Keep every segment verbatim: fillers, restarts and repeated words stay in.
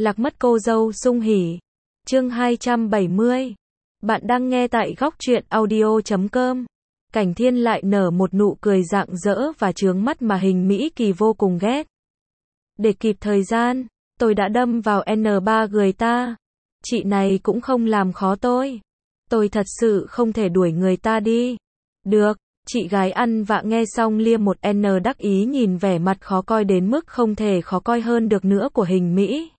Lạc mất cô dâu sung hỉ. Chương hai trăm bảy mươi. Bạn đang nghe tại góc truyện audio chấm com. Cảnh Thiên lại nở một nụ cười rạng rỡ và chướng mắt mà Hình Mỹ Kỳ vô cùng ghét. Để kịp thời gian, tôi đã đâm vào N ba người ta. Chị này cũng không làm khó tôi. Tôi thật sự không thể đuổi người ta đi. Được, chị gái ăn vạ nghe xong lia một N đắc ý nhìn vẻ mặt khó coi đến mức không thể khó coi hơn được nữa của Hình Mỹ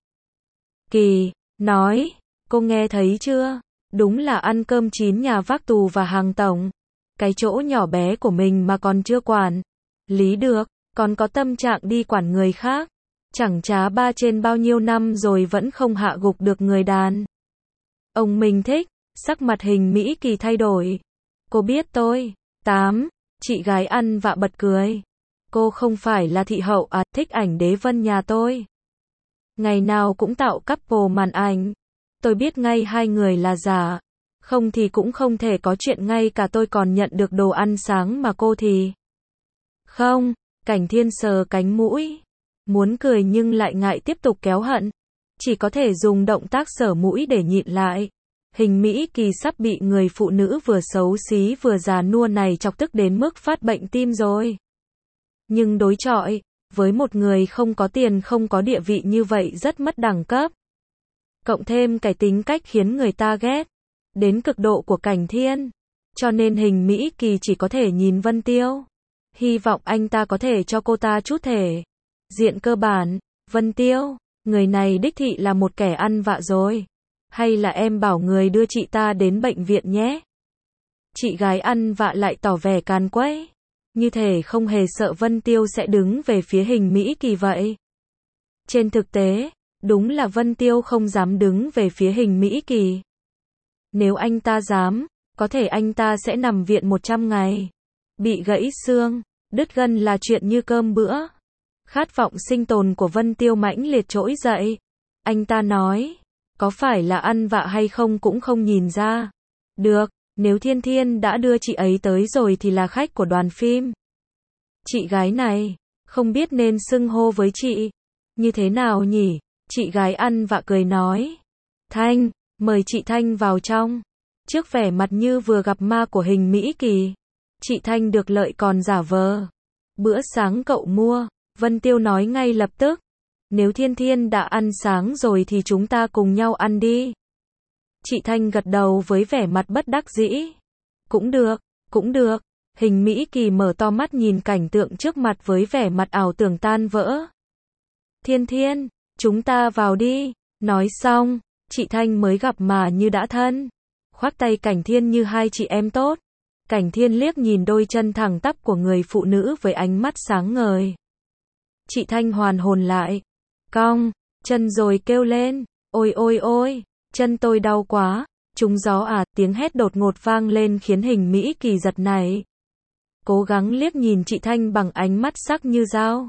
Kỳ, nói, cô nghe thấy chưa? Đúng là ăn cơm chín nhà vác tù và hàng tổng. Cái chỗ nhỏ bé của mình mà còn chưa quản lý được, còn có tâm trạng đi quản người khác. Chẳng trá ba trên bao nhiêu năm rồi vẫn không hạ gục được người đàn ông mình thích. Sắc mặt Hình Mỹ Kỳ thay đổi. Cô biết tôi. Tám. Chị gái ăn vạ bật cười. Cô không phải là thị hậu à, thích ảnh đế vân nhà tôi. Ngày nào cũng tạo couple màn ảnh. Tôi biết ngay hai người là giả. Không thì cũng không thể có chuyện ngay cả tôi còn nhận được đồ ăn sáng mà cô thì không. Cảnh Thiên sờ cánh mũi. Muốn cười nhưng lại ngại tiếp tục kéo hận. Chỉ có thể dùng động tác sờ mũi để nhịn lại. Hình Mỹ Kỳ sắp bị người phụ nữ vừa xấu xí vừa già nua này chọc tức đến mức phát bệnh tim rồi. Nhưng đối chọi với một người không có tiền không có địa vị như vậy rất mất đẳng cấp. Cộng thêm cái tính cách khiến người ta ghét đến cực độ của Cảnh Thiên. Cho nên Hình Mỹ Kỳ chỉ có thể nhìn Vân Tiêu. Hy vọng anh ta có thể cho cô ta chút thể diện cơ bản. Vân Tiêu, người này đích thị là một kẻ ăn vạ rồi. Hay là em bảo người đưa chị ta đến bệnh viện nhé. Chị gái ăn vạ lại tỏ vẻ càn quấy. Như thể không hề sợ Vân Tiêu sẽ đứng về phía Hình Mỹ Kỳ vậy. Trên thực tế, đúng là Vân Tiêu không dám đứng về phía Hình Mỹ Kỳ. Nếu anh ta dám, có thể anh ta sẽ nằm viện một trăm ngày. Bị gãy xương, đứt gân là chuyện như cơm bữa. Khát vọng sinh tồn của Vân Tiêu mãnh liệt trỗi dậy. Anh ta nói, có phải là ăn vạ hay không cũng không nhìn ra. Được, nếu Thiên Thiên đã đưa chị ấy tới rồi thì là khách của đoàn phim. Chị gái này, không biết nên xưng hô với chị như thế nào nhỉ? Chị gái ăn vạ cười nói. Thanh, mời chị Thanh vào trong. Trước vẻ mặt như vừa gặp ma của Hình Mỹ Kỳ, chị Thanh được lợi còn giả vờ. Bữa sáng cậu mua, Vân Tiêu nói ngay lập tức. Nếu Thiên Thiên đã ăn sáng rồi thì chúng ta cùng nhau ăn đi. Chị Thanh gật đầu với vẻ mặt bất đắc dĩ. Cũng được, cũng được. Hình Mỹ Kỳ mở to mắt nhìn cảnh tượng trước mặt với vẻ mặt ảo tưởng tan vỡ. Thiên Thiên, chúng ta vào đi. Nói xong, chị Thanh mới gặp mà như đã thân. Khoác tay Cảnh Thiên như hai chị em tốt. Cảnh Thiên liếc nhìn đôi chân thẳng tắp của người phụ nữ với ánh mắt sáng ngời. Chị Thanh hoàn hồn lại. Cong, chân rồi kêu lên. Ôi ôi ôi, chân tôi đau quá. Trúng gió à, tiếng hét đột ngột vang lên khiến Hình Mỹ Kỳ giật nảy. Cố gắng liếc nhìn chị Thanh bằng ánh mắt sắc như dao.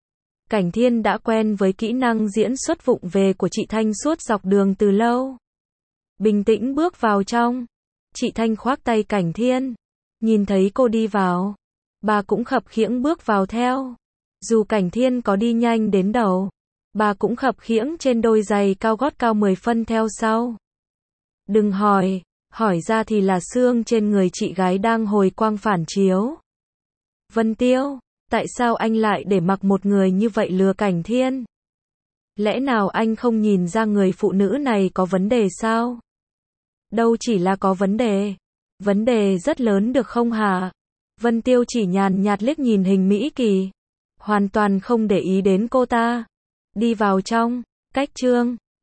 Cảnh Thiên đã quen với kỹ năng diễn xuất vụng về của chị Thanh suốt dọc đường từ lâu. Bình tĩnh bước vào trong. Chị Thanh khoác tay Cảnh Thiên. Nhìn thấy cô đi vào, bà cũng khập khiễng bước vào theo. Dù Cảnh Thiên có đi nhanh đến đầu, bà cũng khập khiễng trên đôi giày cao gót cao mười phân theo sau. Đừng hỏi, hỏi ra thì là xương trên người chị gái đang hồi quang phản chiếu. Vân Tiêu, tại sao anh lại để mặc một người như vậy lừa Cảnh Thiên? Lẽ nào anh không nhìn ra người phụ nữ này có vấn đề sao? Đâu chỉ là có vấn đề, vấn đề rất lớn được không hả? Vân Tiêu chỉ nhàn nhạt liếc nhìn Hình Mỹ Kỳ, hoàn toàn không để ý đến cô ta. Đi vào trong, cách chương